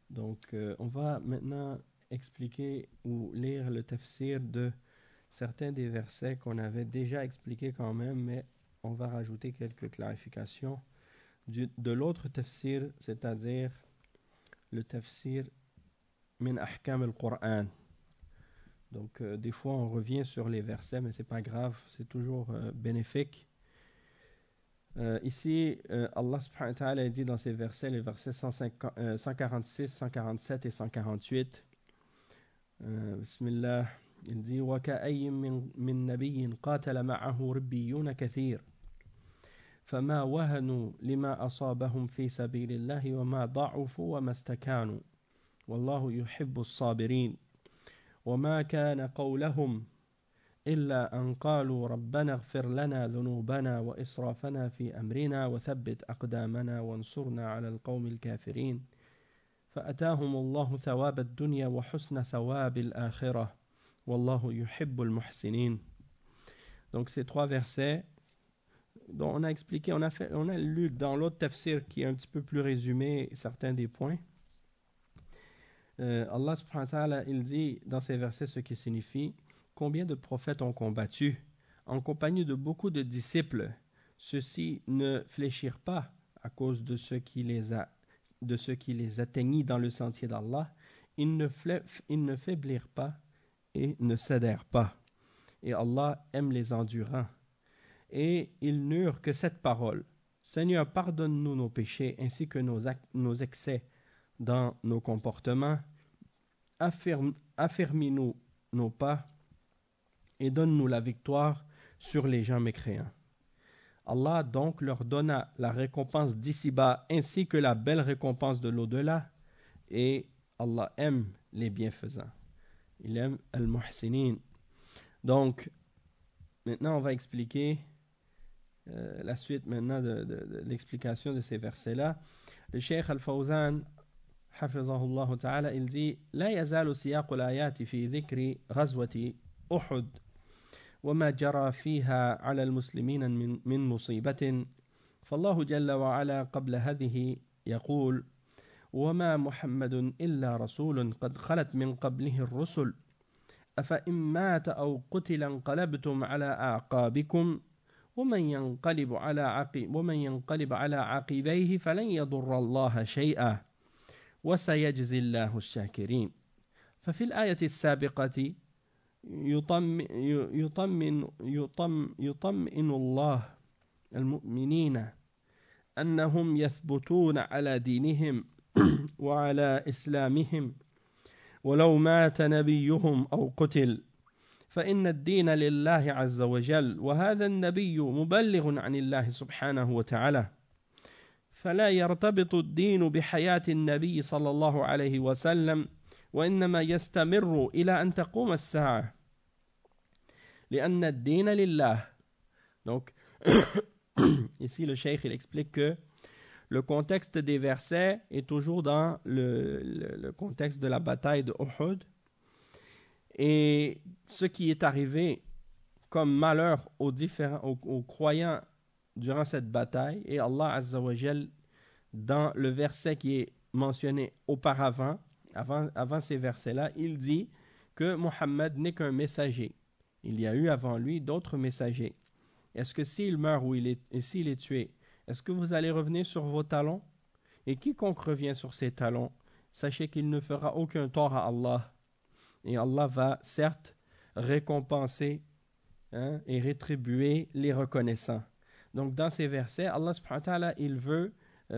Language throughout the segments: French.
Donc, on va maintenant expliquer ou lire le tafsir de certains des versets qu'on avait déjà expliqués quand même, mais on va rajouter quelques clarifications de l'autre tafsir, c'est-à-dire le tafsir min ahkam al-Qur'an. Donc, des fois, on revient sur les versets, mais c'est pas grave, c'est toujours bénéfique. Ici, Allah subhanahu wa ta'ala dit dans ces versets, les versets 146, 147 et 148, Bismillah, il dit وَكَأَيٍّ من نبي قاتل معه ربيون كثير فما وهنوا لما أصابهم في سبيل الله وما ضعفوا وما استكانوا والله يحب الصابرين وما كان قولهم إلا أن قالوا ربنا اغفر لنا ذنوبنا وإسرافنا في أمرنا وثبت أقدامنا وانصرنا على القوم الكافرين فأتاهم الله ثواب الدنيا وحسن ثواب الآخرة والله يحب المحسنين. Donc ces trois versets dont on a expliqué, on a lu dans l'autre tafsir qui est un petit peu plus résumé certains des points. Allah subhanahu wa ta'ala, il dit dans ces versets ce qui signifie combien de prophètes ont combattu en compagnie de beaucoup de disciples. Ceux-ci ne fléchirent pas à cause de ce qui les atteignit dans le sentier d'Allah. Ils ne faiblirent pas et ne cédèrent pas. Et Allah aime les endurants. Et ils n'eurent que cette parole. Seigneur, pardonne-nous nos péchés ainsi que nos excès dans nos comportements. Affermis-nous nos pas et donne-nous la victoire sur les gens mécréants. Allah donc leur donna la récompense d'ici-bas ainsi que la belle récompense de l'au-delà, et Allah aime les bienfaisants. Il aime al-muhsinin. Donc, maintenant on va expliquer la suite maintenant de l'explication de ces versets-là. Le Cheikh Al-Fawzan, hafizahullah ta'ala, il dit لا يزال سياق الآيات في ذكر غزوة أحد وما جرى فيها على المسلمين من مصيبة فالله جل وعلا قبل هذه يقول وما محمد إلا رسول قد خلت من قبله الرسل أفإن مات أو قتل انقلبتم على أعقابكم ومن ينقلب على عقبيه فلن يضر الله شيئا وسيجزي الله الشاكرين. ففي الآية السابقة يطمئن الله المؤمنين أنهم يثبتون على دينهم وعلى إسلامهم ولو مات نبيهم أو قتل فإن الدين لله عز وجل وهذا النبي مبلغ عن الله سبحانه وتعالى فلا يرتبط الدين بحياة النبي صلى الله عليه وسلم وإنما يستمر إلى أن تقوم الساعة لأن الدين لله. Donc ici le cheikh il explique que le contexte des versets est toujours dans le contexte de la bataille de Uhud, et ce qui est arrivé comme malheur aux croyants durant cette bataille, et Allah Azza wa Jal dans le verset qui est mentionné auparavant, avant ces versets-là, il dit que Muhammad n'est qu'un messager. Il y a eu avant lui d'autres messagers. Est-ce que s'il meurt et s'il est tué, est-ce que vous allez revenir sur vos talons? Et quiconque revient sur ses talons, sachez qu'il ne fera aucun tort à Allah. Et Allah va certes récompenser et rétribuer les reconnaissants. Donc dans ces versets, Allah subhanahu wa ta'ala, il veut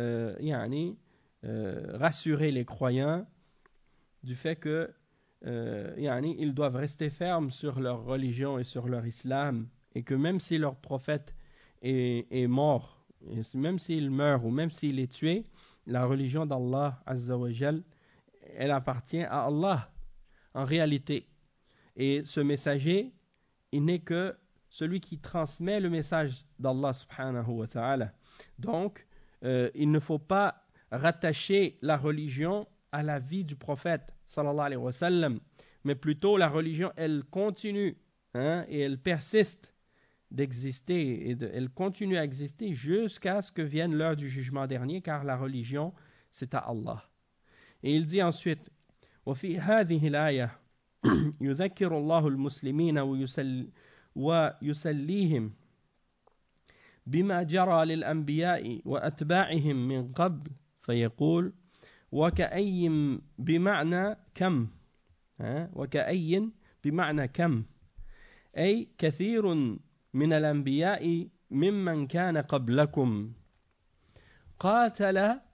rassurer les croyants du fait que ils doivent rester fermes sur leur religion et sur leur islam, et que même si leur prophète est mort, et même s'il meurt ou même s'il est tué, la religion d'Allah Azza wa Jal, elle appartient à Allah en réalité. Et ce messager, il n'est que celui qui transmet le message d'Allah subhanahu wa ta'ala. Donc, il ne faut pas rattacher la religion à la vie du prophète sallallahu alayhi wa sallam, mais plutôt la religion, elle continue et elle persiste d'exister, et elle continue à exister jusqu'à ce que vienne l'heure du jugement dernier, car la religion, c'est à Allah. Et il dit ensuite وفي هذه الآية يذكر الله المسلمين ويسليهم بما جرى للأنبياء وأتباعهم من قبل فيقول وكأي بمعنى كم وكأي بمعنى كم أي كثير من الأنبياء ممن كان قبلكم قاتل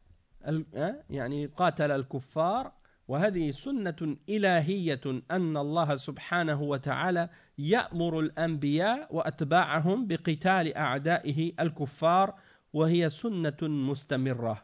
الكفار وهذه سنة إلهية أن الله سبحانه وتعالى يأمر الأنبياء وأتباعهم بقتال أعدائه الكفار وهي سنة مستمرة.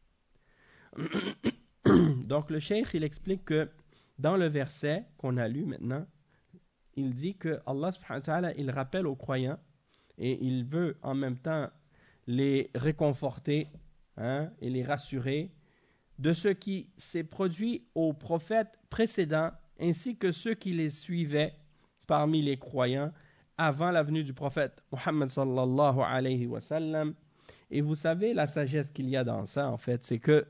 Donc le cheikh il explique que dans le verset qu'on a lu maintenant, il dit que Allah subhanahu wa ta'ala il rappelle aux croyants et il veut en même temps les réconforter et les rassurer de ce qui s'est produit aux prophètes précédents ainsi que ceux qui les suivaient parmi les croyants avant la venue du prophète Muhammad sallallahu alayhi wa sallam. Et vous savez la sagesse qu'il y a dans ça en fait, c'est que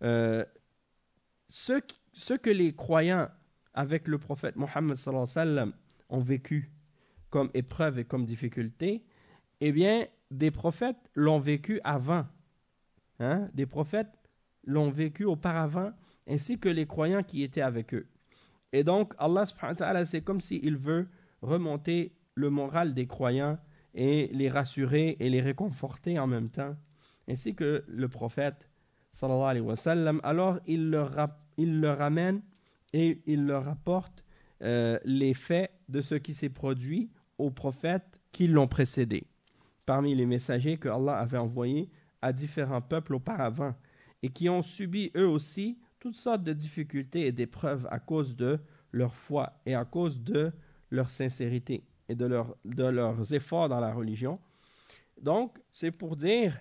ce que les croyants avec le prophète Muhammad sallallahu alayhi wa sallam ont vécu comme épreuve et comme difficulté, eh bien des prophètes l'ont vécu avant. Des prophètes l'ont vécu auparavant, ainsi que les croyants qui étaient avec eux. Et donc, Allah subhanahu wa ta'ala, c'est comme s'il veut remonter le moral des croyants et les rassurer et les réconforter en même temps, ainsi que le prophète, sallallahu alayhi wa sallam. Alors, il leur ramène et il leur rapporte les faits de ce qui s'est produit aux prophètes qui l'ont précédé, parmi les messagers que Allah avait envoyés à différents peuples auparavant, et qui ont subi eux aussi toutes sortes de difficultés et d'épreuves à cause de leur foi et à cause de leur sincérité et de leurs efforts dans la religion. Donc, c'est pour dire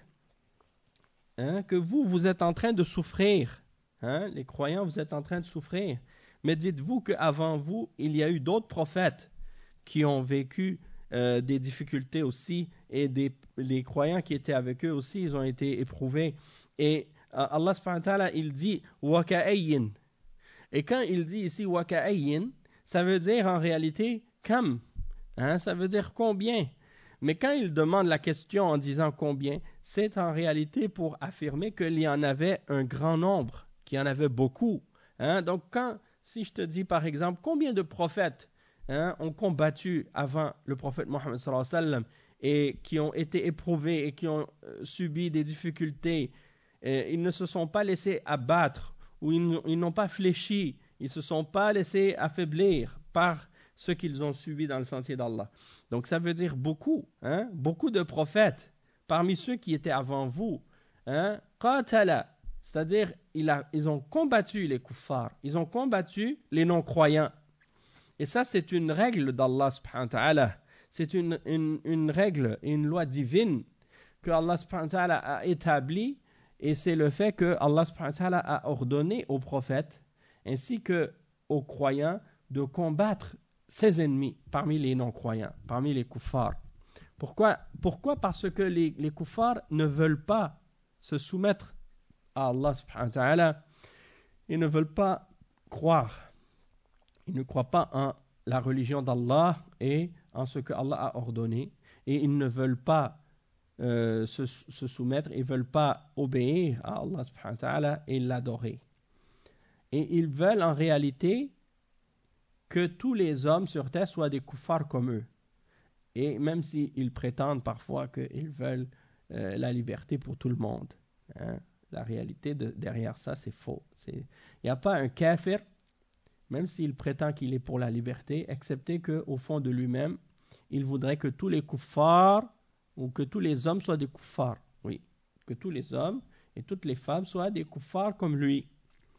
que vous êtes en train de souffrir. Les croyants, vous êtes en train de souffrir. Mais dites-vous qu'avant vous, il y a eu d'autres prophètes qui ont vécu des difficultés aussi, et les croyants qui étaient avec eux aussi, ils ont été éprouvés. Et Allah subhanahu wa ta'ala, il dit وَكَأَيٍّ. Et quand il dit ici وَكَأَيٍّ, ça veut dire en réalité kam. Ça veut dire combien. Mais quand il demande la question en disant combien, c'est en réalité pour affirmer qu'il y en avait un grand nombre, qu'il y en avait beaucoup. Donc si je te dis par exemple combien de prophètes ont combattu avant le prophète Mohammed sallallahu alayhi wa sallam et qui ont été éprouvés et qui ont subi des difficultés, ils ne se sont pas laissés abattre ou ils n'ont pas fléchi, ils ne se sont pas laissés affaiblir par ce qu'ils ont subi dans le sentier d'Allah. Donc ça veut dire beaucoup, beaucoup de prophètes parmi ceux qui étaient avant vous, qatala, c'est-à-dire ils ont combattu les kuffars, ils ont combattu les non-croyants. Et ça c'est une règle d'Allah subhanahu wa ta'ala, c'est une règle, une loi divine que Allah subhanahu wa ta'ala a établie. Et c'est le fait que Allah subhanahu wa ta'ala a ordonné aux prophètes ainsi qu'aux croyants de combattre ses ennemis parmi les non-croyants, parmi les kuffars. Pourquoi? Parce que les kuffars ne veulent pas se soumettre à Allah subhanahu wa ta'ala. Ils ne veulent pas croire. Ils ne croient pas en la religion d'Allah et en ce que Allah a ordonné. Et ils ne veulent pas se soumettre, ils ne veulent pas obéir à Allah subhanahu wa ta'ala et l'adorer. Et ils veulent en réalité que tous les hommes sur terre soient des kuffars comme eux. Et même s'ils prétendent parfois qu'ils veulent la liberté pour tout le monde. La réalité derrière ça, c'est faux. Il n'y a pas un kafir, même s'il prétend qu'il est pour la liberté, excepté qu'au fond de lui-même, il voudrait que tous les kuffars ou que tous les hommes soient des kuffars. Oui, que tous les hommes et toutes les femmes soient des kuffars comme lui.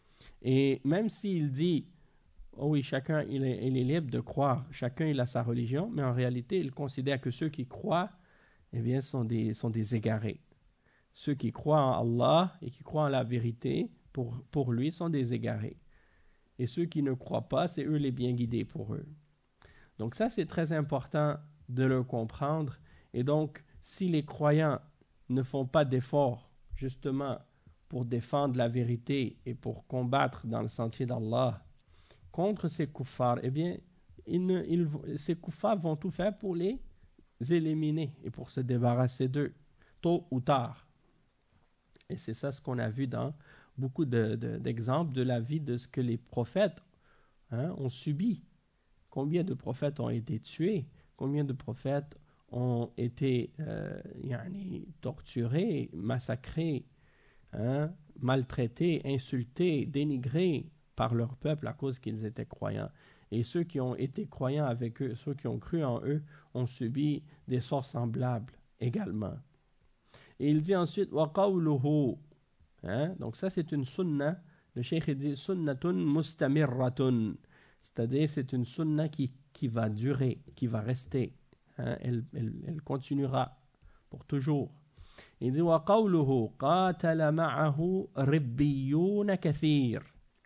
Et même s'il dit, oh oui, chacun il est libre de croire, chacun il a sa religion, mais en réalité, il considère que ceux qui croient, eh bien, sont des égarés. Ceux qui croient en Allah et qui croient en la vérité, pour lui, sont des égarés. Et ceux qui ne croient pas, c'est eux les bien guidés pour eux. Donc ça, c'est très important de le comprendre. Et donc, si les croyants ne font pas d'efforts, justement, pour défendre la vérité et pour combattre dans le sentier d'Allah contre ces kuffars, eh bien, ces kuffars vont tout faire pour les éliminer et pour se débarrasser d'eux, tôt ou tard. Et c'est ça ce qu'on a vu dans beaucoup d'exemples de la vie de ce que les prophètes ont subi. Combien de prophètes ont été tués? Combien de prophètes ont été torturés, massacrés, maltraités, insultés, dénigrés par leur peuple à cause qu'ils étaient croyants. Et ceux qui ont été croyants avec eux, ceux qui ont cru en eux, ont subi des sorts semblables également. Et il dit ensuite wa qawluhu, donc ça c'est une sunna. Le cheikh dit sunnatun mustamirratun, c'est-à-dire c'est une sunna qui va durer, qui va rester, elle continuera pour toujours. Il dit wa qawluhu qatala ma'ahu ribbiyun kathir.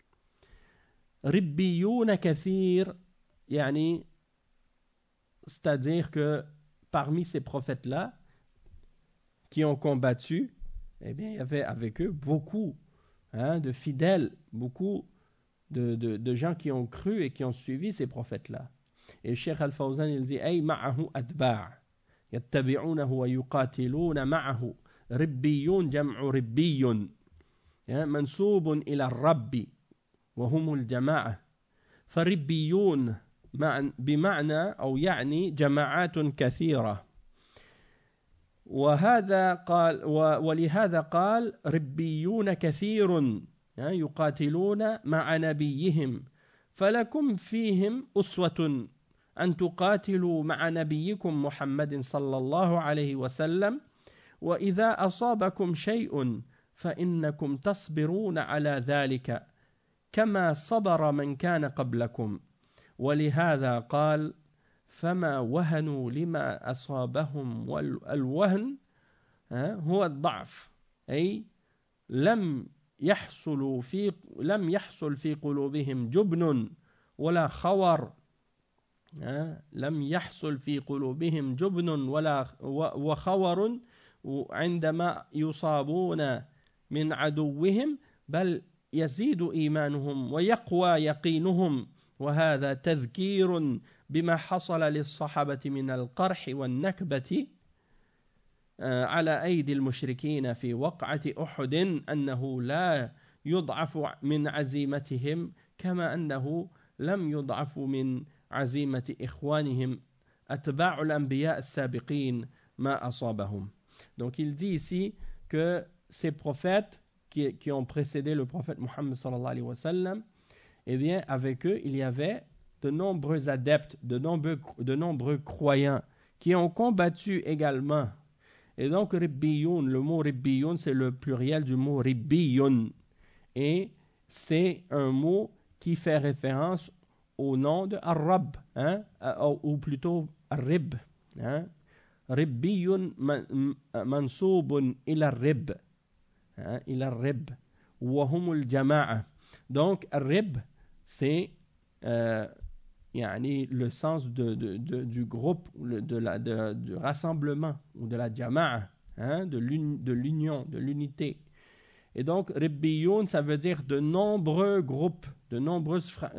Ribbiyun kathir, yani, c'est-à-dire que parmi ces prophètes-là qui ont combattu, eh bien, il y avait avec eux beaucoup de fidèles, beaucoup de gens qui ont cru et qui ont suivi ces prophètes-là. Et le Cheikh Al-Fawzan, il dit ay ma'ahu atba' yattabi'unahu wa yuqatiluna ma'ahu. ربيون جمع ربي منسوب إلى الرب وهم الجماعة فربيون بمعنى أو يعني جماعات كثيرة ولهذا قال ربيون كثير يقاتلون مع نبيهم فلكم فيهم أسوة أن تقاتلوا مع نبيكم محمد صلى الله عليه وسلم وإذا أصابكم شيء فإنكم تصبرون على ذلك كما صبر من كان قبلكم ولهذا قال فما وهنوا لما أصابهم والوهن هو الضعف أي لم يحصل في قلوبهم جبن ولا خوار لم يحصل في قلوبهم جبن وخور عندما يصابون من عدوهم بل يزيد إيمانهم ويقوى يقينهم وهذا تذكير بما حصل للصحابة من القرح والنكبة على أيدي المشركين في وقعة أحد أنه لا يضعف من عزيمتهم كما أنه لم يضعف من عزيمة إخوانهم أتباع الأنبياء السابقين ما أصابهم. Donc il dit ici que ces prophètes qui ont précédé le prophète Mohammed sallallahu alayhi wa sallam, eh bien avec eux il y avait de nombreux adeptes, de nombreux croyants qui ont combattu également. Et donc Ribbiyun, le mot Ribbiyun c'est le pluriel du mot Ribbiyun et c'est un mot qui fait référence au nom de Ar-Rabb, ou plutôt Ar-Rib. Ribbiyun mansoubun ila Rib, ila Rib, wa humul jama'a. Donc, Rib, c'est le sens du groupe, du rassemblement, ou de la jama'a, de l'union, de l'unité. Et donc, Ribbiyun, ça veut dire de nombreux groupes, de nombreux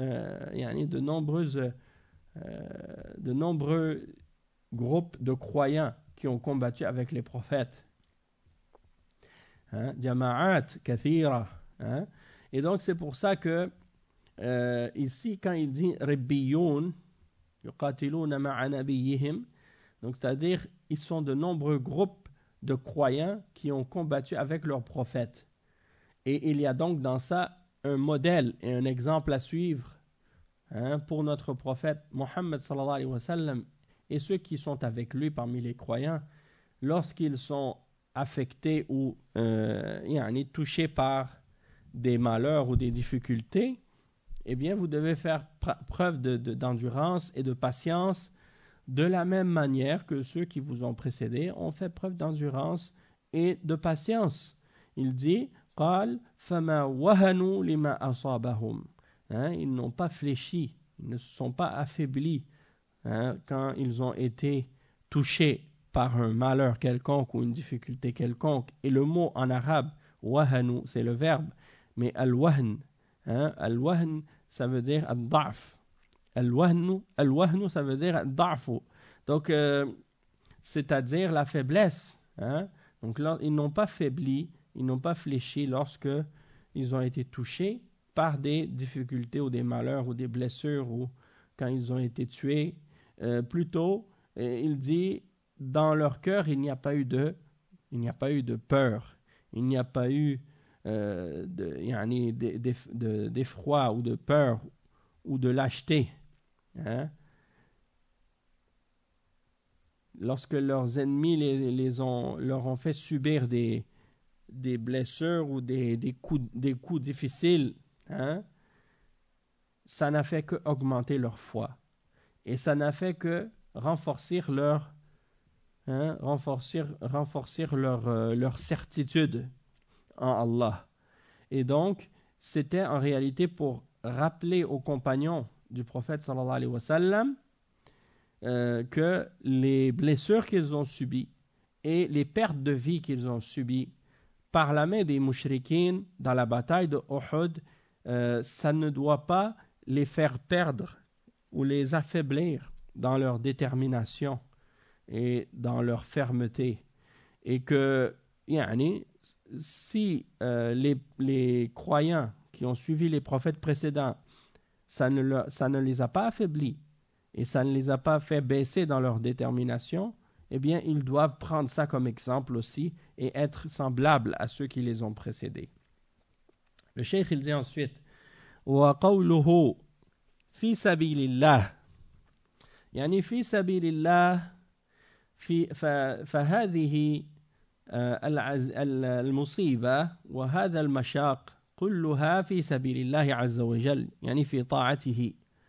groupes de croyants qui ont combattu avec les prophètes. Jama'at kathira. Et donc, c'est pour ça que ici, quand il dit Ribbiyun, yuqatiluna ma'a nabiyihim, donc c'est-à-dire, ils sont de nombreux groupes de croyants qui ont combattu avec leurs prophètes. Et il y a donc dans ça un modèle et un exemple à suivre pour notre prophète Mohammed sallallahu alayhi wa sallam et ceux qui sont avec lui parmi les croyants lorsqu'ils sont affectés ou touchés par des malheurs ou des difficultés. Eh bien, vous devez faire preuve d'endurance et de patience de la même manière que ceux qui vous ont précédés ont fait preuve d'endurance et de patience. Il dit قال فما وهنوا لما أصابهم. Ils n'ont pas fléchi, ils ne se sont pas affaiblis quand ils ont été touchés par un malheur quelconque ou une difficulté quelconque. Et le mot en arabe wahanu, c'est le verbe, mais al-wahn, al-wahn, ça veut dire al-da'f. Al-wahnu, ça veut dire al-da'fu. Donc, c'est-à-dire la faiblesse. Donc là, ils n'ont pas faibli, ils n'ont pas fléchi lorsque ils ont été touchés par des difficultés ou des malheurs ou des blessures ou quand ils ont été tués. Plutôt, il dit, dans leur cœur, il n'y a pas eu de peur, il n'y a pas eu d'effroi ou de peur ou de lâcheté. Lorsque leurs ennemis leur ont fait subir des blessures ou des coups difficiles, ça n'a fait que augmenter leur foi. Et ça n'a fait que renforcer leur certitude en Allah. Et donc, c'était en réalité pour rappeler aux compagnons du prophète sallallahu alayhi wa sallam que les blessures qu'ils ont subies et les pertes de vie qu'ils ont subies par la main des mouchriquins dans la bataille de Uhud, ça ne doit pas les faire perdre ou les affaiblir dans leur détermination et dans leur fermeté. Et que, si les croyants qui ont suivi les prophètes précédents, ça ne les a pas affaiblis et ça ne les a pas fait baisser dans leur détermination, eh bien, ils doivent prendre ça comme exemple aussi et être semblables à ceux qui les ont précédés. Le cheikh, il dit ensuite, وَقَوْلُهُ فِي سَبِيلِ اللَّهِ يعني في سبيل الله فهذه المصيبة وهذا المشاق كلها في سبيل الله عز وجل يعني في طاعته.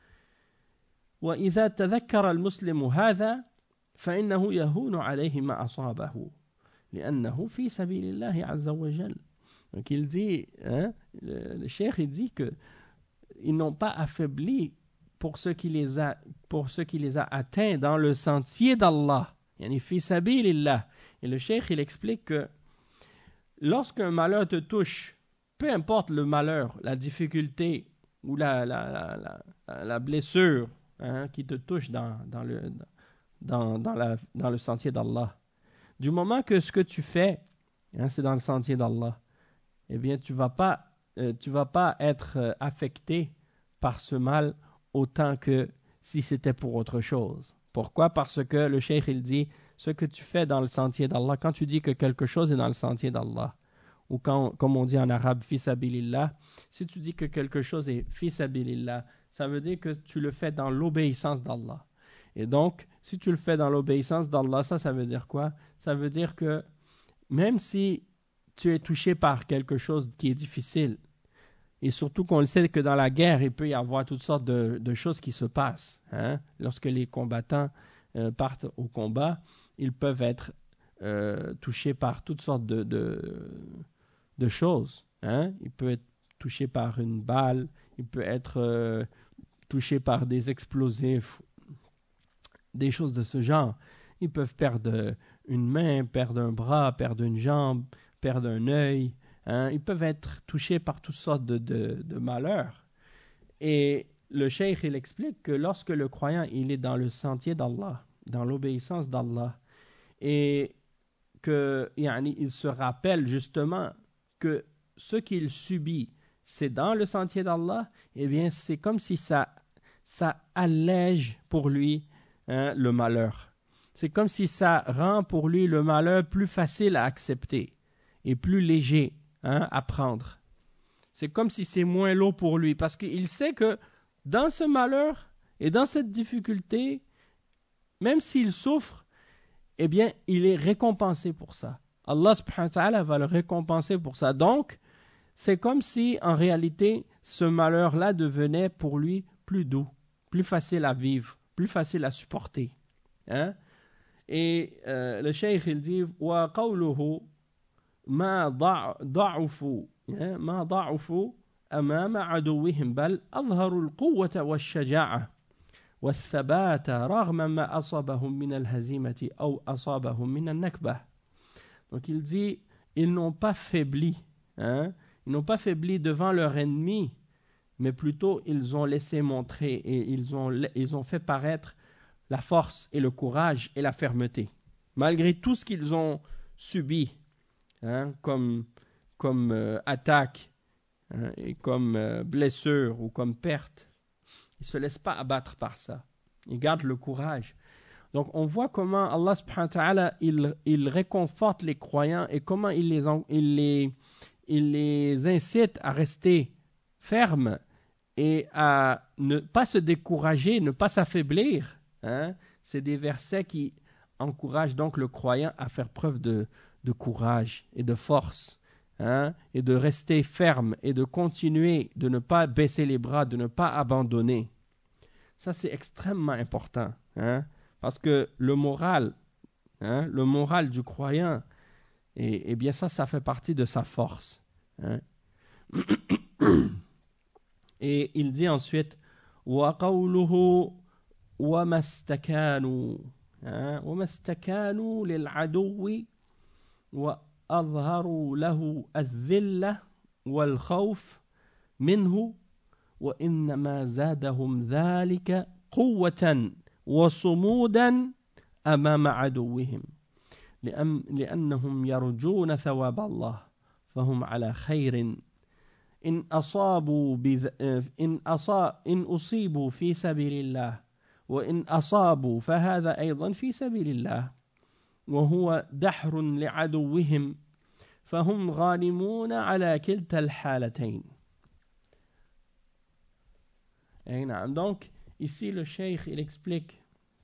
وإذا تذكر المسلم هذا فإنه يهون عليه ما أصابه لأنه في سبيل الله عز وجل. Donc il dit, le cheikh il dit que ils n'ont pas affaibli pour ce qui les a atteints dans le sentier d'Allah, yani fi sabilillah. Et le cheikh il explique que lorsqu'un malheur te touche, peu importe le malheur, la difficulté ou la blessure qui te touche dans le sentier d'Allah, du moment que ce que tu fais c'est dans le sentier d'Allah, eh bien tu vas pas être affecté par ce mal autant que si c'était pour autre chose. Pourquoi? Parce que le cheikh il dit, ce que tu fais dans le sentier d'Allah, quand tu dis que quelque chose est dans le sentier d'Allah, ou comme on dit en arabe, fi sabilillah, si tu dis que quelque chose est fi sabilillah, ça veut dire que tu le fais dans l'obéissance d'Allah. Et donc, si tu le fais dans l'obéissance d'Allah, ça veut dire quoi? Ça veut dire que même si tu es touché par quelque chose qui est difficile, et surtout qu'on le sait que dans la guerre, il peut y avoir toutes sortes de choses qui se passent. Lorsque les combattants partent au combat, ils peuvent être touchés par toutes sortes de choses. Il peut être touché par une balle, il peut être touché par des explosifs, des choses de ce genre. Ils peuvent perdre une main, perdre un bras, perdre une jambe, perdre un œil. Ils peuvent être touchés par toutes sortes de malheurs. Et le cheikh, il explique que lorsque le croyant, il est dans le sentier d'Allah, dans l'obéissance d'Allah, et qu'il se rappelle justement que ce qu'il subit, c'est dans le sentier d'Allah, eh bien, c'est comme si ça allège pour lui le malheur. C'est comme si ça rend pour lui le malheur plus facile à accepter et plus léger à prendre. C'est comme si c'est moins lourd pour lui, parce qu'il sait que dans ce malheur et dans cette difficulté, même s'il souffre, eh bien, il est récompensé pour ça. Allah subhanahu wa ta'ala va le récompenser pour ça. Donc, c'est comme si, en réalité, ce malheur-là devenait pour lui plus doux, plus facile à vivre, plus facile à supporter. Et le cheikh, il dit « Wa qawluhu ما ضعفوا أمام عدوهم بل أظهروا القوة والشجاعة والثبات رغم ما أصابهم من الهزيمة أو أصابهم من النكبة. Donc il dit, ils n'ont pas faibli Hein? Ils n'ont pas faibli devant leur ennemi, mais plutôt ils ont laissé montrer et ils ont fait paraître la force et le courage et la fermeté. Malgré tout ce qu'ils ont subi, hein, comme attaque, hein, et comme blessure ou comme perte, ils ne se laissent pas abattre par ça. Ils gardent le courage. Donc on voit comment Allah subhanahu wa ta'ala il réconforte les croyants et comment il les incite à rester fermes et à ne pas se décourager, ne pas s'affaiblir. Hein? C'est des versets qui encouragent donc le croyant à faire preuve de courage et de force, hein? Et de rester ferme et de continuer, de ne pas baisser les bras, de ne pas abandonner. Ça, c'est extrêmement important, hein? Parce que le moral du croyant, et bien ça fait partie de sa force. Hein? Et il dit ensuite وَقَوْلُهُ وَمَا اسْتَكَانُوا وَمَا اسْتَكَانُوا لِلْعَدُوِّ وَأَظْهَرُوا لَهُ الذِّلَّةَ وَالْخَوْفَ مِنْهُ وَإِنَّمَا زَادَهُمْ ذَلِكَ قُوَّةً وَصُمُودًا أَمَامَ عَدُوِّهِمْ لأنهم يرجون ثواب الله فهم على خير إن أصيبوا في سبيل الله وإن أصابوا فهذا أيضا في سبيل الله وهو دحر لعدوهم فهم غانمون على كلتا الحالتين. Donc ici le cheikh il explique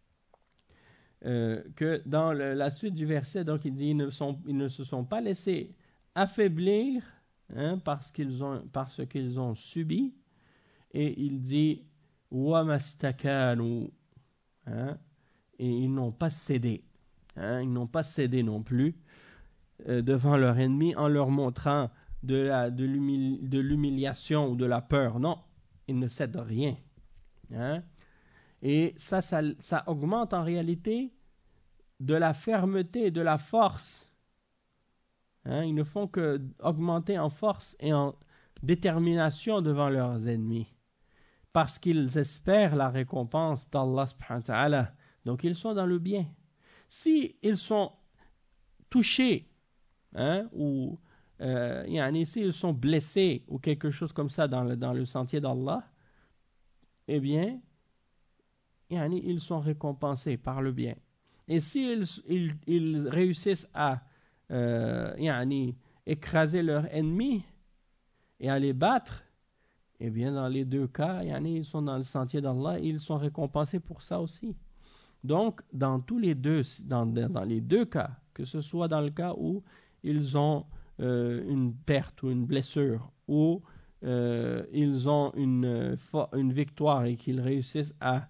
que dans la suite du verset, donc il dit ils ne se sont pas laissés affaiblir, hein, parce qu'ils ont subi, et il dit wamastakanu, hein, et ils n'ont pas cédé, hein, ils n'ont pas cédé non plus devant leur ennemi en leur montrant de l'humiliation ou de la peur. Non, ils ne cèdent rien, hein. Et ça augmente en réalité de la fermeté et de la force. Hein, ils ne font que augmenter en force et en détermination devant leurs ennemis. Parce qu'ils espèrent la récompense d'Allah subhanahu wa ta'ala. Donc ils sont dans le bien. Si ils sont touchés, hein, ou s'ils sont blessés ou quelque chose comme ça dans le sentier d'Allah, eh bien, ils sont récompensés par le bien. Et s'ils ils réussissent à écraser leurs ennemis et à les battre, eh bien dans les deux cas, ils sont dans le sentier d'Allah et ils sont récompensés pour ça aussi. Donc dans les deux cas, que ce soit dans le cas où ils ont une perte ou une blessure, ou ils ont une victoire et qu'ils réussissent à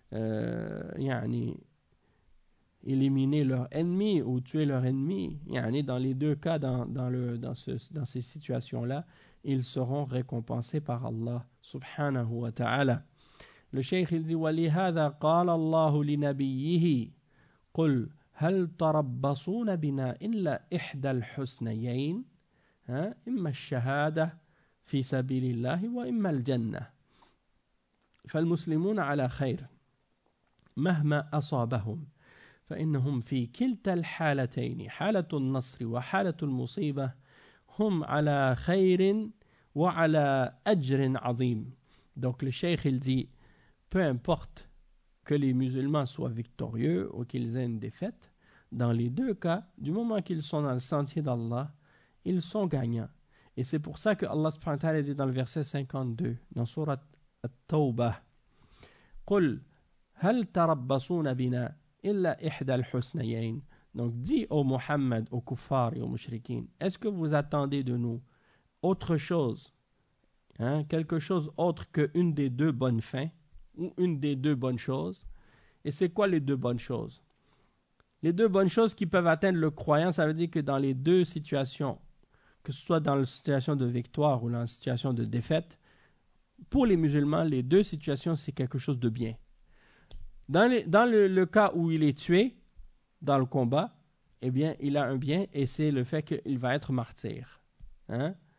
éliminer leur ennemi ou tuer leur ennemi, dans les deux cas, dans ces situations-là, ils seront récompensés par Allah subhanahu wa ta'ala. Le cheikh il dit وَلِهَذَا قَالَ اللَّهُ لِنَبِيِّهِ قُلْ هَلْ تَرَبَّصُونَ بِنَا إِلَّا إِحْدَى الْحُسْنَيَيْنِ إِمَّا الشَّهَادَةِ في سبيل الله وإما الجنة فالمسلمون على خير مهما أصابهم فإنهم في كلتا الحالتين حالة النصر وحالة المصيبة هم على خير وعلى أجر عظيم. Donc le cheikh il dit peu importe que les musulmans soient victorieux ou qu'ils aient une défaite, dans les deux cas, du moment qu'ils sont dans le sentier d'Allah, ils sont gagnants. Et c'est pour ça que Allah subhanahu wa ta'ala dit dans le verset 52, dans Surat At-Tawbah, قُلْ هَلْ تَرَبَّصُونَ بِنَا إِلَّا إِحْدَى الْحُسْنَيَيْنِ. Donc dis au Muhammad, aux kuffars et aux mushrikins, est-ce que vous attendez de nous autre chose, hein, quelque chose autre qu'une des deux bonnes fins, ou une des deux bonnes choses? Et c'est quoi les deux bonnes choses? Les deux bonnes choses qui peuvent atteindre le croyant, ça veut dire que dans les deux situations, que ce soit dans la situation de victoire ou dans la situation de défaite, pour les musulmans, les deux situations, c'est quelque chose de bien. Dans le cas où il est tué dans le combat, eh bien, il a un bien et c'est le fait qu'il va être martyr. Hein?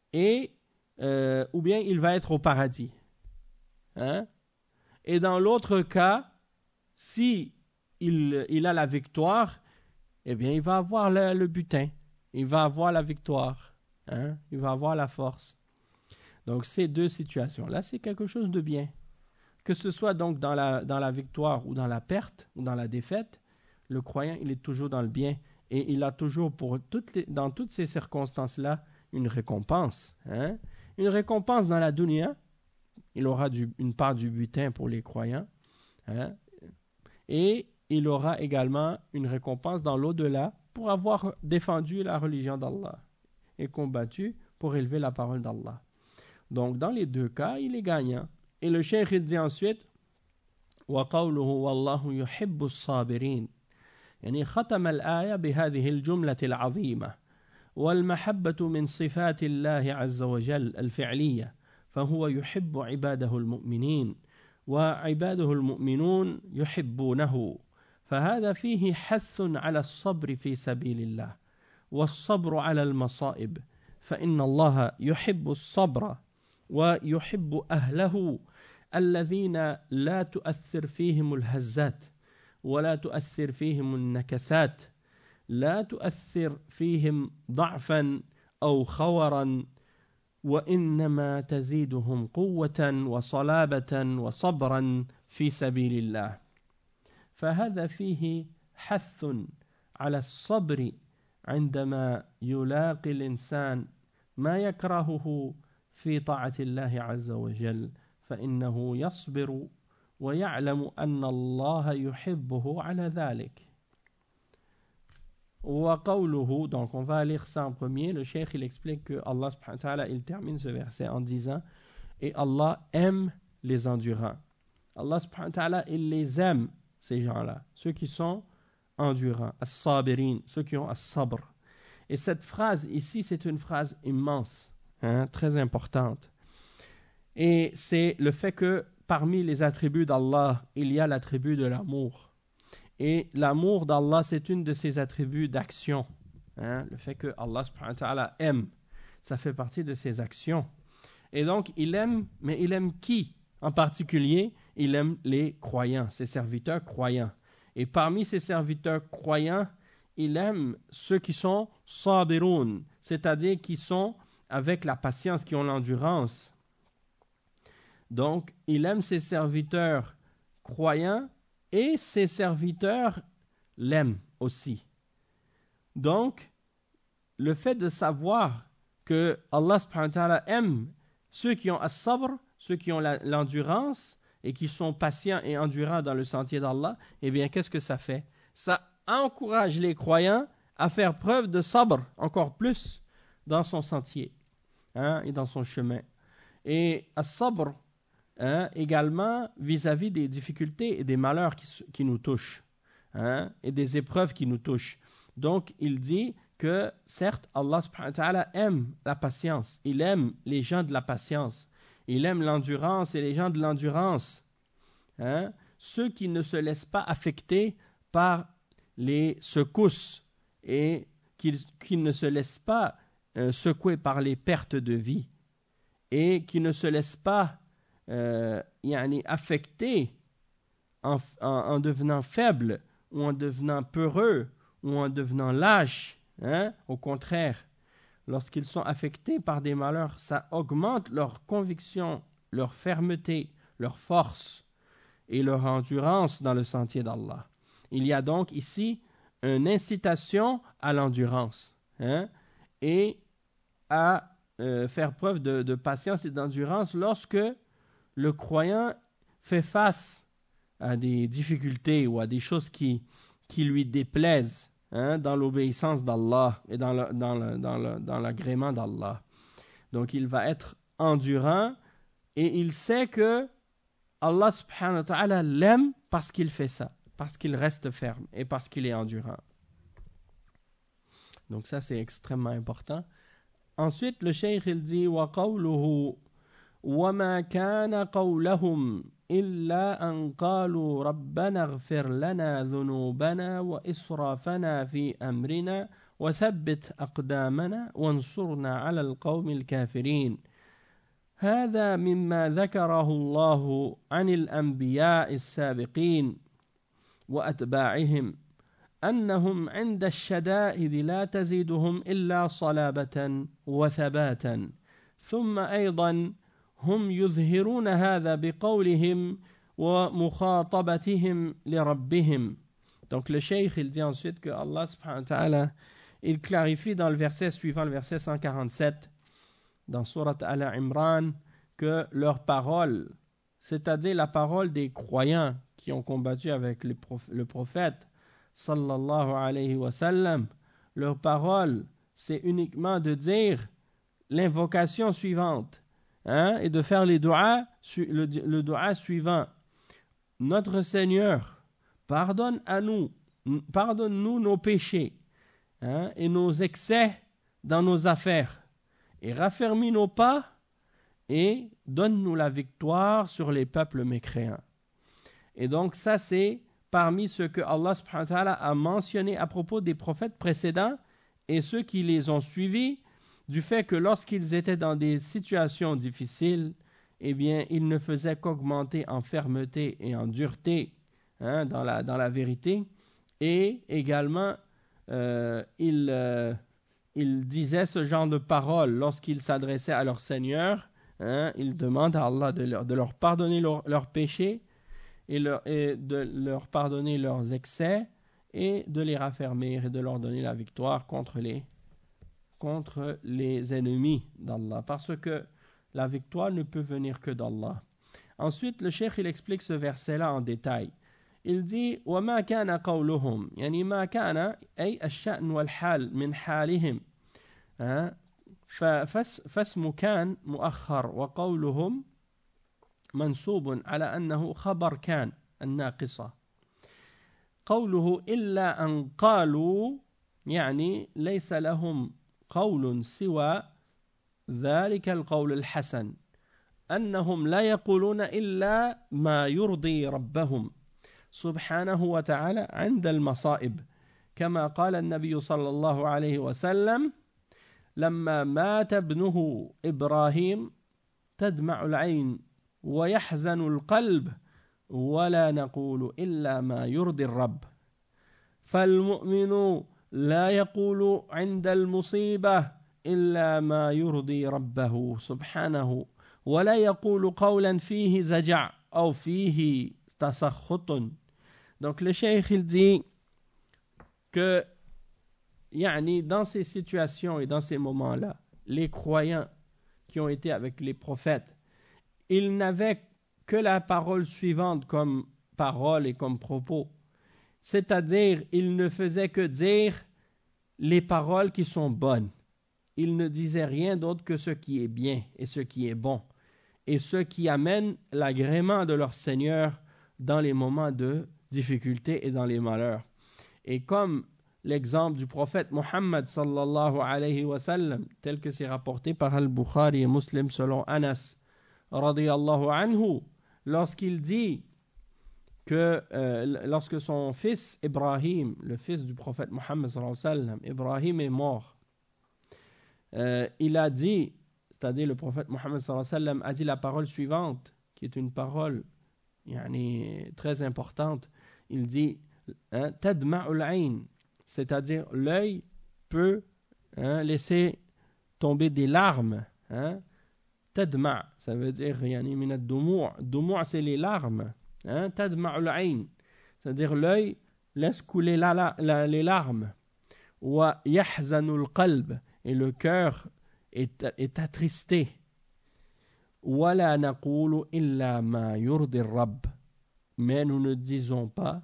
et ou bien il va être au paradis. Hein? Et dans l'autre cas, si il a la victoire, eh bien il va avoir le butin, il va avoir la victoire, hein? Il va avoir la force. Donc ces deux situations-là, c'est quelque chose de bien. Que ce soit donc dans la victoire ou dans la perte ou dans la défaite, le croyant, il est toujours dans le bien et il a toujours dans toutes ces circonstances-là une récompense. Hein? Une récompense dans la dunya, il aura une part du butin pour les croyants, hein? Et il aura également une récompense dans l'au-delà pour avoir défendu la religion d'Allah et combattu pour élever la parole d'Allah. Donc dans les deux cas, il est gagnant. Et le cheikh il dit ensuite وقوله والله يحب الصابرين يعني ختم الآية بهذه الجملة العظيمة والمحبة من صفات الله عز وجل الفعلية فهو يحب عباده المؤمنين وعباده المؤمنون يحبونه فهذا فيه حث على الصبر في سبيل الله والصبر على المصائب فإن الله يحب الصبر ويحب أهله الذين لا تؤثر فيهم الهزات ولا تؤثر فيهم النكسات لا تؤثر فيهم ضعفا أو خورا وإنما تزيدهم قوة وصلابة وصبرا في سبيل الله فهذا فيه حث على الصبر عندما يلاقي الإنسان ما يكرهه في طاعة الله عز وجل فإنه يصبر ويعلم أن الله يحبه على ذلك. وقوله, donc on va lire ça en premier. Le cheikh il explique que Allah subhanahu wa ta'ala il termine ce verset en disant et Allah aime les endurants. Allah subhanahu wa ta'ala il les aime, ces gens-là, ceux qui sont endurants, as-sabirin, ceux qui ont as-sabr. Et cette phrase ici c'est une phrase immense, hein, très importante. Et c'est le fait que parmi les attributs d'Allah, il y a l'attribut de l'amour. Et l'amour d'Allah, c'est une de ses attributs d'action. Hein? Le fait que Allah subhanahu wa ta'ala aime, ça fait partie de ses actions. Et donc, il aime, mais il aime qui en particulier? Il aime les croyants, ses serviteurs croyants. Et parmi ses serviteurs croyants, il aime ceux qui sont sabirun, c'est-à-dire qui sont avec la patience, qui ont l'endurance. Donc, il aime ses serviteurs croyants et ses serviteurs l'aiment aussi. Donc, le fait de savoir que Allah subhanahu wa ta'ala aime ceux qui ont as-sabr, ceux qui ont l'endurance et qui sont patients et endurants dans le sentier d'Allah, eh bien, qu'est-ce que ça fait? Ça encourage les croyants à faire preuve de sabr encore plus dans son sentier, hein, et dans son chemin. Et as-sabr, hein, également vis-à-vis des difficultés et des malheurs qui nous touchent, hein, et des épreuves qui nous touchent. Donc, il dit que, certes, Allah subhanahu wa ta'ala aime la patience. Il aime les gens de la patience. Il aime l'endurance et les gens de l'endurance. Hein, ceux qui ne se laissent pas affecter par les secousses et qui ne se laissent pas secouer par les pertes de vie et qui ne se laissent pas affecté en devenant faible ou en devenant peureux ou en devenant lâche, hein? Au contraire, lorsqu'ils sont affectés par des malheurs, ça augmente leur conviction, leur fermeté, leur force et leur endurance dans le sentier d'Allah. Il y a donc ici une incitation à l'endurance, hein? Et à faire preuve de patience et d'endurance lorsque le croyant fait face à des difficultés ou à des choses qui lui déplaisent, hein, dans l'obéissance d'Allah et dans l'agrément d'Allah. Donc il va être endurant et il sait que Allah subhanahu wa ta'ala l'aime parce qu'il fait ça, parce qu'il reste ferme et parce qu'il est endurant. Donc ça c'est extrêmement important. Ensuite le cheikh il dit wa qawluhu وما كان قولهم إلا أن قالوا ربنا اغفر لنا ذنوبنا وإسرافنا في أمرنا وثبت أقدامنا وانصرنا على القوم الكافرين. هذا مما ذكره الله عن الأنبياء السابقين وأتباعهم أنهم عند الشدائد لا تزيدهم إلا صلابة وثباتا. ثم أيضا هم يظهرون هذا بقولهم ومخاطبتهم لربهم. Donc le cheikh il dit ensuite que Allah subhanahu wa ta'ala il clarifie dans le verset suivant, le verset 147 dans sourate Al-Imran, que leurs paroles, c'est-à-dire la parole des croyants qui ont combattu avec le prophète sallallahu alayhi wa sallam, leur parole c'est uniquement de dire l'invocation suivante, et de faire le dua suivant. Notre Seigneur, pardonne-nous nos péchés, et nos excès dans nos affaires, et raffermis nos pas, et donne-nous la victoire sur les peuples mécréants. Et donc ça c'est parmi ce que Allah subhanahu wa ta'ala a mentionné à propos des prophètes précédents et ceux qui les ont suivis, du fait que lorsqu'ils étaient dans des situations difficiles, eh bien, ils ne faisaient qu'augmenter en fermeté et en dureté dans la vérité. Et également, ils disaient ce genre de paroles lorsqu'ils s'adressaient à leur Seigneur. Ils demandent à Allah de leur pardonner leurs péchés et de leur pardonner leurs excès et de les raffermir et de leur donner la victoire contre les ennemis d'Allah, parce que la victoire ne peut venir que d'Allah. Ensuite, le cheikh il explique ce verset-là en détail. Il dit وَمَا كَانَ قَوْلُهُم يعني ما كان أي الشأن والحال من حالهم فاسم كان مؤخر وقولهم منصوب على أنه خبر كان الناقصة. قوله إلا أن قالوا يعني ليس لهم قول سوى ذلك القول الحسن أنهم لا يقولون إلا ما يرضي ربهم سبحانه وتعالى عند المصائب، كما قال النبي صلى الله عليه وسلم لما مات ابنه إبراهيم تدمع العين ويحزن القلب ولا نقول إلا ما يرضي الرب. فالمؤمن لا يقول عند المصيبة إلا ما يرضي ربه سبحانه ولا يقول قولا فيه زجع أو فيه تسخط. Donc le cheikh il dit que dans ces situations et dans ces moments-là, les croyants qui ont été avec les prophètes, ils n'avaient que la parole suivante comme parole et comme propos. C'est-à-dire, ils ne faisaient que dire les paroles qui sont bonnes. Ils ne disaient rien d'autre que ce qui est bien et ce qui est bon, et ce qui amène l'agrément de leur Seigneur dans les moments de difficulté et dans les malheurs. Et comme l'exemple du prophète Muhammad sallallahu alayhi wa sallam, tel que c'est rapporté par Al-Bukhari et Muslim selon Anas radiyallahu anhu, lorsqu'il dit que lorsque son fils Ibrahim, le fils du prophète Muhammad sallallahu alayhi wa sallam, Ibrahim est mort, il a dit, c'est-à-dire le prophète Muhammad sallallahu alayhi wa sallam a dit la parole suivante, qui est une parole très importante. Il dit tadma'ul ayn, c'est-à-dire l'œil peut laisser tomber des larmes. Tadma', ça veut dire min ad-dumu'. Dumu' c'est les larmes. Tadma'ul ayn, c'est-à-dire l'œil laisse couler les larmes. Wa yahzanul qalb, et le cœur est attristé. Wala naqulu illa ma yurdi rabb, mais nous ne disons pas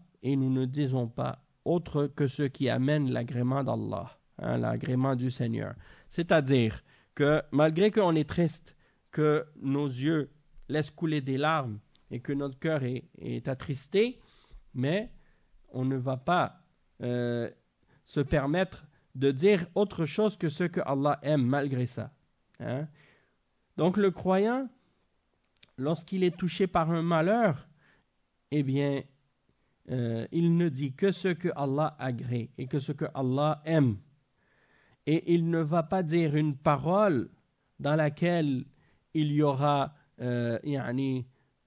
autre que ce qui amène l'agrément d'Allah, l'agrément du Seigneur. C'est-à-dire que malgré qu'on est triste, que nos yeux laissent couler des larmes et que notre cœur est attristé, mais on ne va pas se permettre de dire autre chose que ce que Allah aime malgré ça. Donc le croyant, lorsqu'il est touché par un malheur, eh bien, il ne dit que ce que Allah agrée et que ce que Allah aime. Et il ne va pas dire une parole dans laquelle il y aura une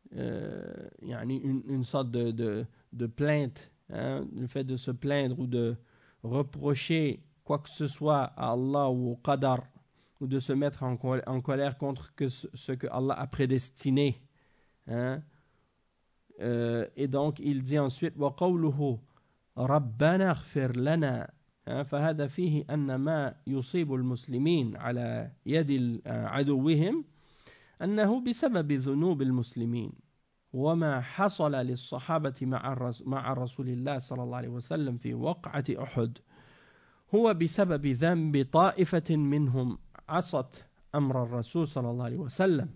sorte de plainte, hein, le fait de se plaindre ou de reprocher quoi que ce soit à Allah ou au qadar, ou de se mettre en colère contre ce que Allah a prédestiné. Hein. Et donc il dit ensuite وَقَوْلُهُ رَبَّنَا اغْفِرْ لَنَا فهذا فيه أن ما يصيب المسلمين على يد عدوهم أنه بسبب ذنوب المسلمين وما حصل للصحابة مع رسول الله صلى الله عليه وسلم في وقعة أحد هو بسبب ذنب طائفة منهم عصت أمر الرسول صلى الله عليه وسلم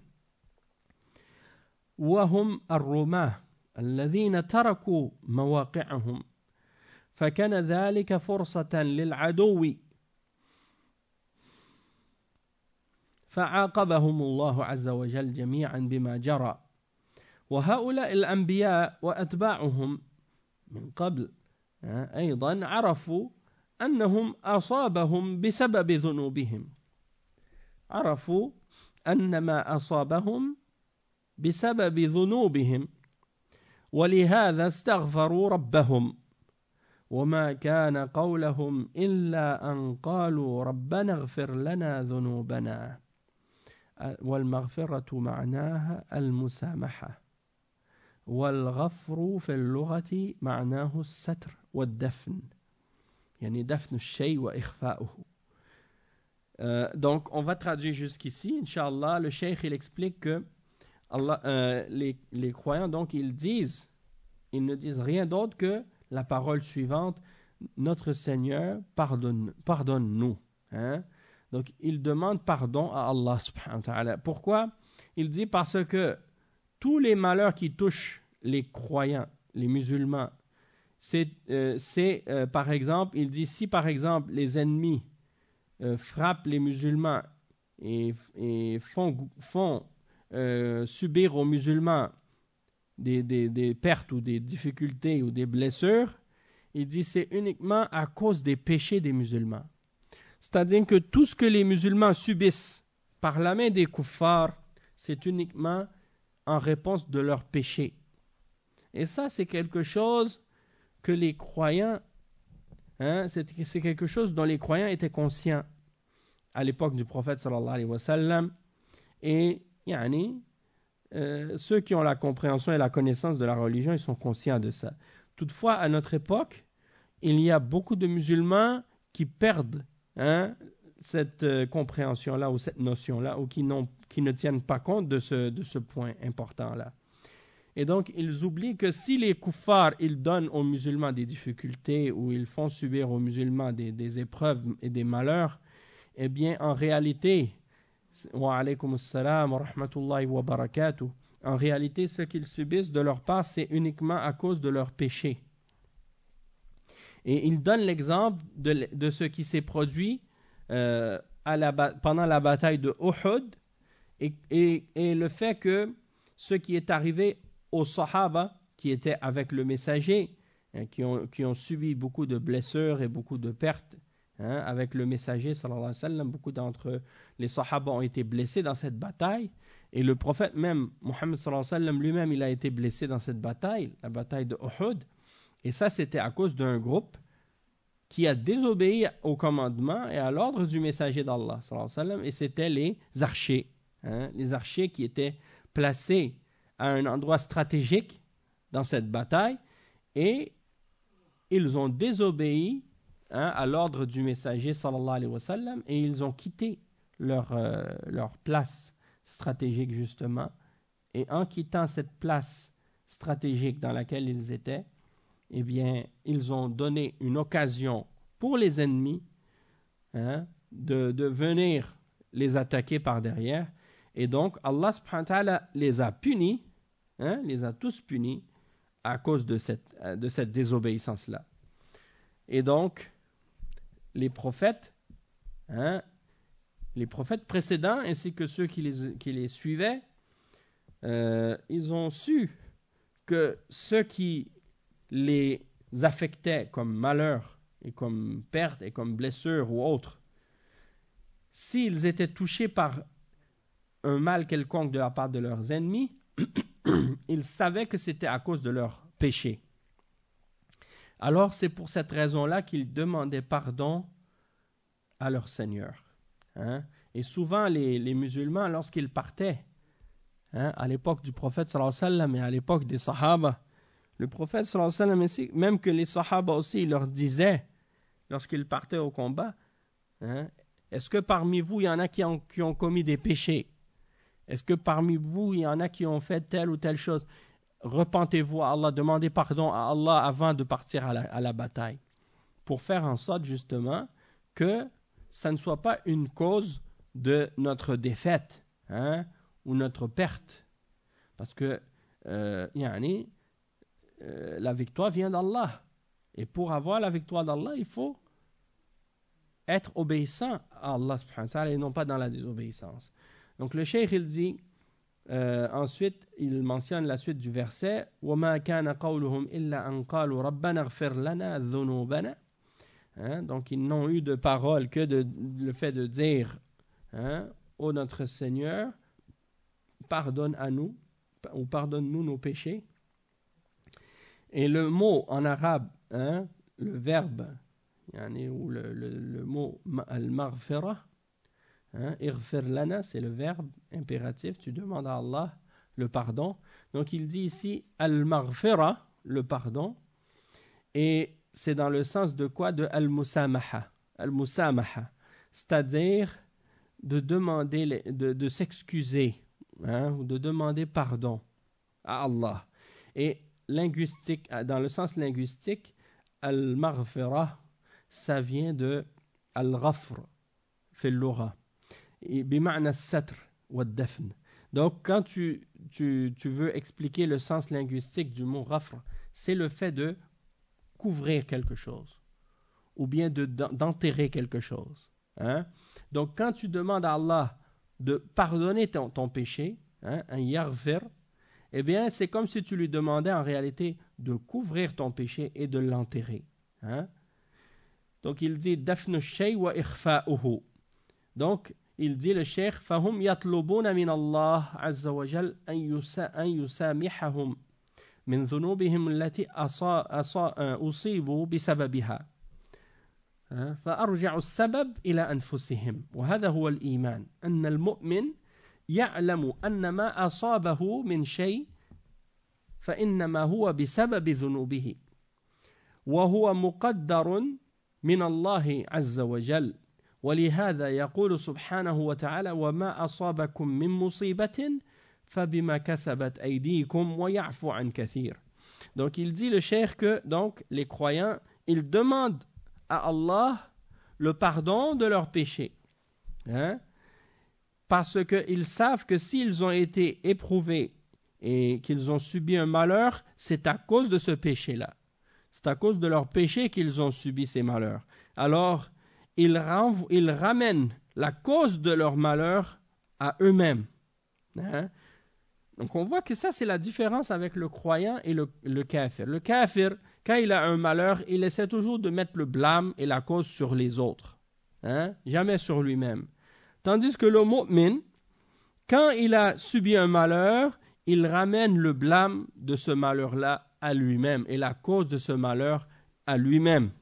وهم الرماة الذين تركوا مواقعهم فكان ذلك فرصة للعدو فعاقبهم الله عز وجل جميعا بما جرى وهؤلاء الأنبياء وأتباعهم من قبل أيضا عرفوا أنهم أصابهم بسبب ذنوبهم عرفوا أن ما أصابهم بسبب ذنوبهم ولهذا استغفروا ربهم وما كان قولهم إلا أن قالوا ربنا اغفر لنا ذنوبنا والمغفرة معناها المسامحة والغفر في اللغة معناه الستر والدفن يعني دفن الشيء وإخفاؤه. Donc on va traduire jusqu'ici, Inch'Allah. Le cheikh il explique que Allah, les croyants donc ils ne disent rien d'autre que la parole suivante: notre Seigneur pardonne-nous. Hein? Donc il demande pardon à Allah subhanahu wa ta'ala. Pourquoi? Il dit parce que tous les malheurs qui touchent les croyants, les musulmans, c'est par exemple, il dit si par exemple les ennemis frappent les musulmans et font subir aux musulmans des pertes ou des difficultés ou des blessures, il dit c'est uniquement à cause des péchés des musulmans. C'est-à-dire que tout ce que les musulmans subissent par la main des kuffars, c'est uniquement en réponse de leurs péchés. Et ça, c'est quelque chose que les croyants, c'est quelque chose dont les croyants étaient conscients à l'époque du prophète sallallahu alayhi wa sallam. Et ceux qui ont la compréhension et la connaissance de la religion, ils sont conscients de ça. Toutefois, à notre époque, il y a beaucoup de musulmans qui perdent cette compréhension-là ou cette notion-là, ou qui ne tiennent pas compte de ce point important-là. Et donc, ils oublient que si les kuffars, ils donnent aux musulmans des difficultés ou ils font subir aux musulmans des épreuves et des malheurs, eh bien, en réalité, wa alaykum assalam wa rahmatullahi wa barakatuh, en réalité, ce qu'ils subissent de leur part, c'est uniquement à cause de leurs péchés. Et il donne l'exemple de ce qui s'est produit pendant la bataille de Uhud et le fait que ce qui est arrivé aux Sahaba qui étaient avec le messager, qui ont subi beaucoup de blessures et beaucoup de pertes avec le messager sallallahu alayhi wa sallam. Beaucoup d'entre les Sahaba ont été blessés dans cette bataille et le prophète même, Muhammad sallallahu alayhi wa sallam, lui-même il a été blessé dans cette bataille, la bataille de Uhud. Et ça, c'était à cause d'un groupe qui a désobéi au commandement et à l'ordre du messager d'Allah, et c'était les archers. Les archers qui étaient placés à un endroit stratégique dans cette bataille et ils ont désobéi à l'ordre du messager sallallahu alayhi wa sallam et ils ont quitté leur place stratégique justement. Et en quittant cette place stratégique dans laquelle ils étaient, eh bien, ils ont donné une occasion pour les ennemis de venir les attaquer par derrière. Et donc, Allah subhanahu wa ta'ala les a punis, les a tous punis à cause de cette désobéissance-là. Et donc, les prophètes précédents ainsi que ceux qui les suivaient, ils ont su que ce qui les affectait comme malheur et comme perte et comme blessure ou autre s'ils étaient touchés par un mal quelconque de la part de leurs ennemis, ils savaient que c'était à cause de leur péché. Alors c'est pour cette raison-là qu'ils demandaient pardon à leur Seigneur. Hein? Et souvent les musulmans, lorsqu'ils partaient, à l'époque du prophète sallallahu alayhi wa sallam et à l'époque des sahaba, le prophète sallallahu alayhi wa sallam, même que les sahaba aussi, il leur disait, lorsqu'ils partaient au combat, est-ce que parmi vous, il y en a qui ont commis des péchés? Est-ce que parmi vous, il y en a qui ont fait telle ou telle chose? Repentez-vous à Allah, demandez pardon à Allah avant de partir à la bataille. Pour faire en sorte justement que ça ne soit pas une cause de notre défaite ou notre perte. Parce que la victoire vient d'Allah. Et pour avoir la victoire d'Allah, il faut être obéissant à Allah subhanahu wa ta'ala et non pas dans la désobéissance. Donc le cheikh il dit ensuite il mentionne la suite du verset وَمَا كَانَ قَوْلُهُمْ إِلَّا أَنْ قَالُوا رَبَّنَا اغْفِرْ لَنَا ذُنُوبَنَا. Donc ils n'ont eu de parole que le fait de dire ô notre Seigneur, pardonne à nous ou pardonne-nous nos péchés. Et le mot en arabe, le verbe ou le mot al-maghfira, Ighfir lana, c'est le verbe impératif, tu demandes à Allah le pardon. Donc il dit ici al-maghfira, le pardon, et c'est dans le sens de quoi? De al-musamaha. Al-musamaha, c'est-à-dire de demander, de s'excuser, ou de demander pardon à Allah. Et linguistique, dans le sens linguistique, al-maghfira, ça vient de al-ghafr, fil lugha. بمعنى الستر والدفن. Donc quand tu veux expliquer le sens linguistique du mot ghafr, c'est le fait de couvrir quelque chose ou bien d'enterrer quelque chose. Donc quand tu demandes à Allah de pardonner ton péché, un yaghfir, eh bien c'est comme si tu lui demandais en réalité de couvrir ton péché et de l'enterrer. Donc il dit dafnu shay wa ikhfa'uhu. Donc il dit le cheikh فهم يطلبون من الله عز وجل أن يسامحهم من ذنوبهم التي أصيبوا بسببها فأرجعوا السبب إلى أنفسهم وهذا هو الإيمان أن المؤمن يعلم أن ما أصابه من شيء فإنما هو بسبب ذنوبه وهو مقدر من الله عز وجل ولهذا يقول سبحانه وتعالى وما أصابكم من مصيبة فبما كسبت أيديكم ويعفو عن كثير. Donc il dit le cheikh que donc les croyants ils demandent à Allah le pardon de leurs péchés, parce qu'ils savent que s'ils ont été éprouvés et qu'ils ont subi un malheur, c'est à cause de ce péché-là, c'est à cause de leur péché qu'ils ont subi ces malheurs. Alors ils ramènent la cause de leur malheur à eux-mêmes. Donc on voit que ça c'est la différence avec le croyant et le kafir. Le kafir, quand il a un malheur, il essaie toujours de mettre le blâme et la cause sur les autres, jamais sur lui-même. Tandis que le mu'min, quand il a subi un malheur, il ramène le blâme de ce malheur-là à lui-même et la cause de ce malheur à lui-même.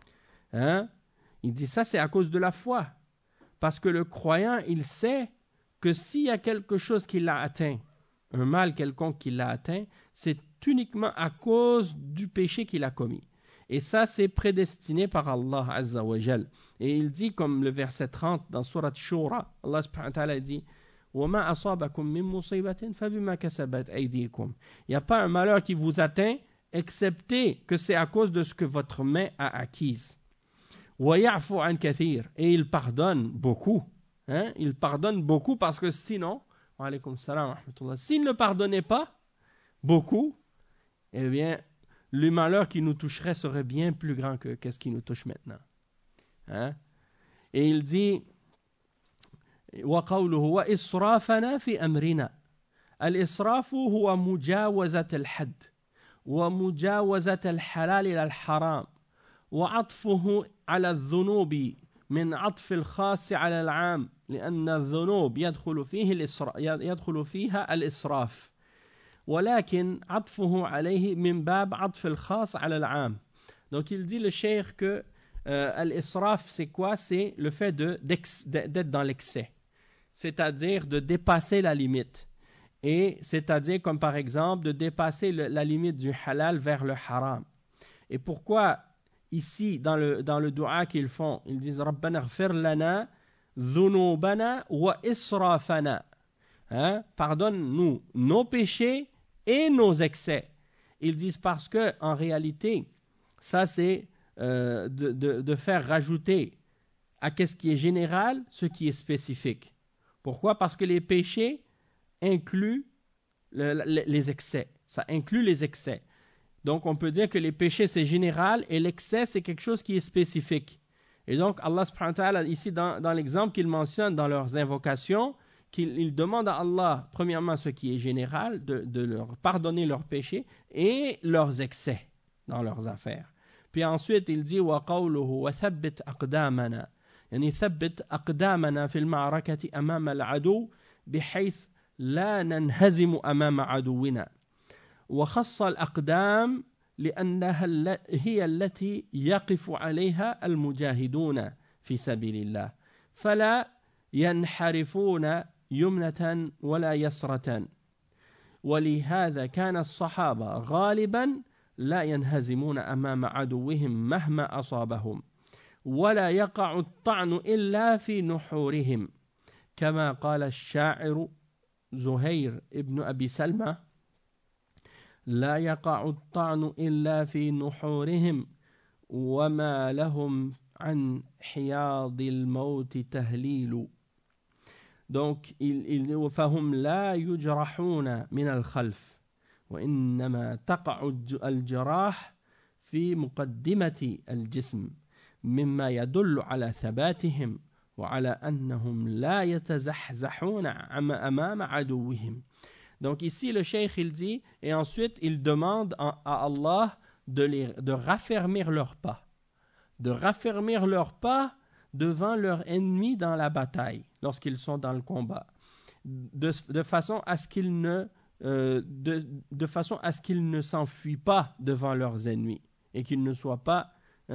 Il dit ça c'est à cause de la foi. Parce que le croyant, il sait que s'il y a quelque chose qui l'a atteint, un mal quelconque qui l'a atteint, c'est uniquement à cause du péché qu'il a commis. Et ça, c'est prédestiné par Allah Azza wa Jal. Et il dit, comme le verset 30 dans Surat Shura, Allah subhanahu wa ta'ala dit وَمَا أَصَابَكُم مِّن مُّصِيبَةٍ فَبِمَا كَسَبَتْ أَيْدِيكُم. Il n'y a pas un malheur qui vous atteint, excepté que c'est à cause de ce que votre main a acquise. وَيَعْفُ عَنْ كَثِيرٍ. Et il pardonne beaucoup. Il pardonne beaucoup parce que sinon, wa alaykum salam wa rahmatullah, s'il ne pardonnait pas beaucoup, eh bien, le malheur qui nous toucherait serait bien plus grand que ce qui nous touche maintenant. Et il dit وقوله وإسرافنا في أمرنا. الإسراف هو مجاوزة الحد ومجاوزة الحلال إلى الحرام وعطفه على الذنوب من عطف الخاص على العام لأن الذنوب يدخل فيها الإسراف ولكن عطفه عليه من باب عطف الخاص على العام. Donc il dit le cheikh que l'israf c'est quoi? C'est le fait d'être dans l'excès, c'est-à-dire de dépasser la limite. Et c'est-à-dire comme par exemple de dépasser la limite du halal vers le haram. Et pourquoi ici dans le dua qu'ils font, ils disent Rabbana ighfir lana dhunubana wa israfana. Pardonne-nous nos péchés et nos excès. Ils disent parce que en réalité, ça c'est de faire rajouter à ce qui est général ce qui est spécifique. Pourquoi? Parce que les péchés incluent les excès. Ça inclut les excès. Donc on peut dire que les péchés c'est général et l'excès c'est quelque chose qui est spécifique. Et donc Allah subhanahu wa ta'ala ici dans l'exemple qu'il mentionne dans leurs invocations, qu'il demande à Allah premièrement ce qui est général, de leur pardonner leurs péchés et leurs excès dans leurs affaires. Puis ensuite il dit wa qawluhu wa thabbit aqdamana, yani thabbit aqdamana fil ma'rakati amama al-adu bihayth لا ننهزم أمام عدونا وخص الأقدام لأنها هي التي يقف عليها المجاهدون في سبيل الله فلا ينحرفون يمنة ولا يسرة ولهذا كان الصحابة غالبا لا ينهزمون أمام عدوهم مهما أصابهم ولا يقع الطعن إلا في نحورهم كما قال الشاعر زهير ابن أبي سلمة لا يقع الطعن إلا في نحورهم وما لهم عن حياض الموت تهليل. Donc فهم لا يجرحون من الخلف وإنما تقع الجراح في مقدمة الجسم مما يدل على ثباتهم وعلى أنهم لا يتزحزحون أمام عدوهم. Donc ici le cheikh il dit et ensuite il demande à Allah de raffermir leurs pas, devant leurs ennemis dans la bataille lorsqu'ils sont dans le combat, de façon à ce qu'ils ne s'enfuient pas devant leurs ennemis et qu'ils ne soient pas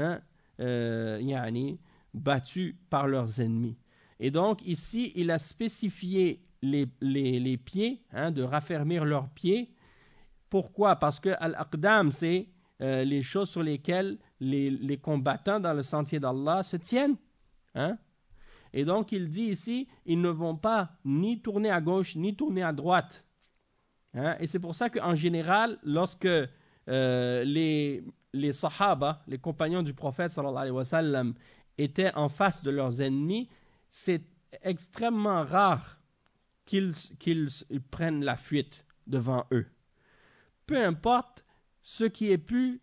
battus par leurs ennemis. Et donc ici il a spécifié les pieds, de raffermir leurs pieds. Pourquoi? Parce que al-aqdam c'est les choses sur lesquelles les combattants dans le sentier d'Allah se tiennent. Et donc il dit ici ils ne vont pas ni tourner à gauche ni tourner à droite. Et c'est pour ça qu'en général lorsque les sahaba, les compagnons du prophète sallallahu alayhi wa sallam étaient en face de leurs ennemis, c'est extrêmement rare qu'ils prennent la fuite devant eux. Peu importe ce qui ait pu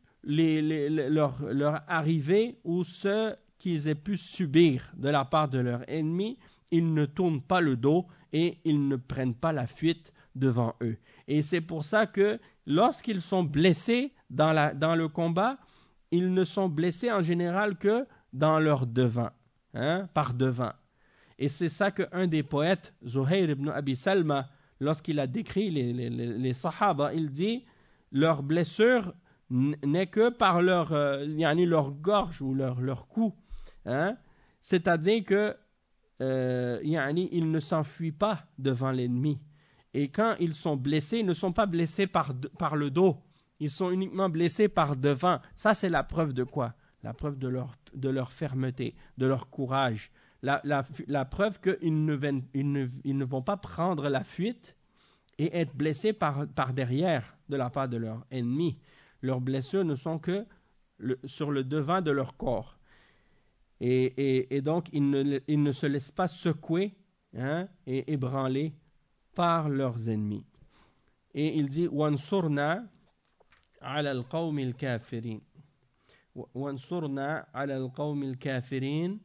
leur arriver ou ce qu'ils aient pu subir de la part de leurs ennemis, ils ne tournent pas le dos et ils ne prennent pas la fuite devant eux. Et c'est pour ça que lorsqu'ils sont blessés dans le combat, ils ne sont blessés en général que dans leur devant, par devant. Et c'est ça qu'un des poètes, Zuhayr ibn Abi Salma, lorsqu'il a décrit les sahaba, il dit leur blessure n'est que par leur gorge ou leur cou. C'est-à-dire que ils ne s'enfuient pas devant l'ennemi. Et quand ils sont blessés, ils ne sont pas blessés par le dos. Ils sont uniquement blessés par devant. Ça, c'est la preuve de quoi? La preuve de leur fermeté, de leur courage. La preuve qu'ils ne vont pas prendre la fuite et être blessés par derrière de la part de leurs ennemis. Leurs blessures ne sont que sur le devant de leur corps. Et donc, ils ne se laissent pas secouer et ébranler par leurs ennemis. Et il dit « Wansurna ala al-qawmi al-kafirin » Wansurna ala al-qawmi al-kafirin.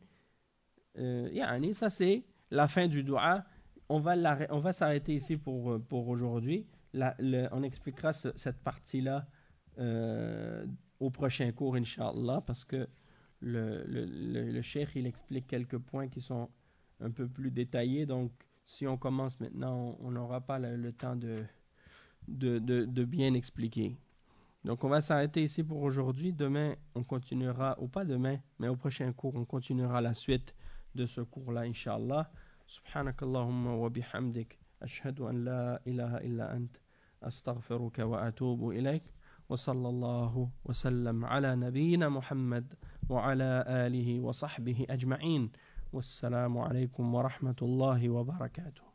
Ça c'est la fin du dua. On va s'arrêter ici pour aujourd'hui. On expliquera cette partie-là au prochain cours, Inch'Allah, parce que le cheikh il explique quelques points qui sont un peu plus détaillés. Donc, si on commence maintenant, on n'aura pas le temps de bien expliquer. Donc, on va s'arrêter ici pour aujourd'hui. Demain, on continuera, ou pas demain, mais au prochain cours, on continuera la suite de ce cours-là, Inch'Allah. Subhanakallahumma wa bihamdik. Ashhadu an la ilaha illa ant. Astaghfiruka wa atubu ilayk. Wa sallallahu wa sallam ala nabiyyina Muhammad wa ala alihi wa sahbihi ajma'in. Wassalamu alaykum wa rahmatullahi wa barakatuh.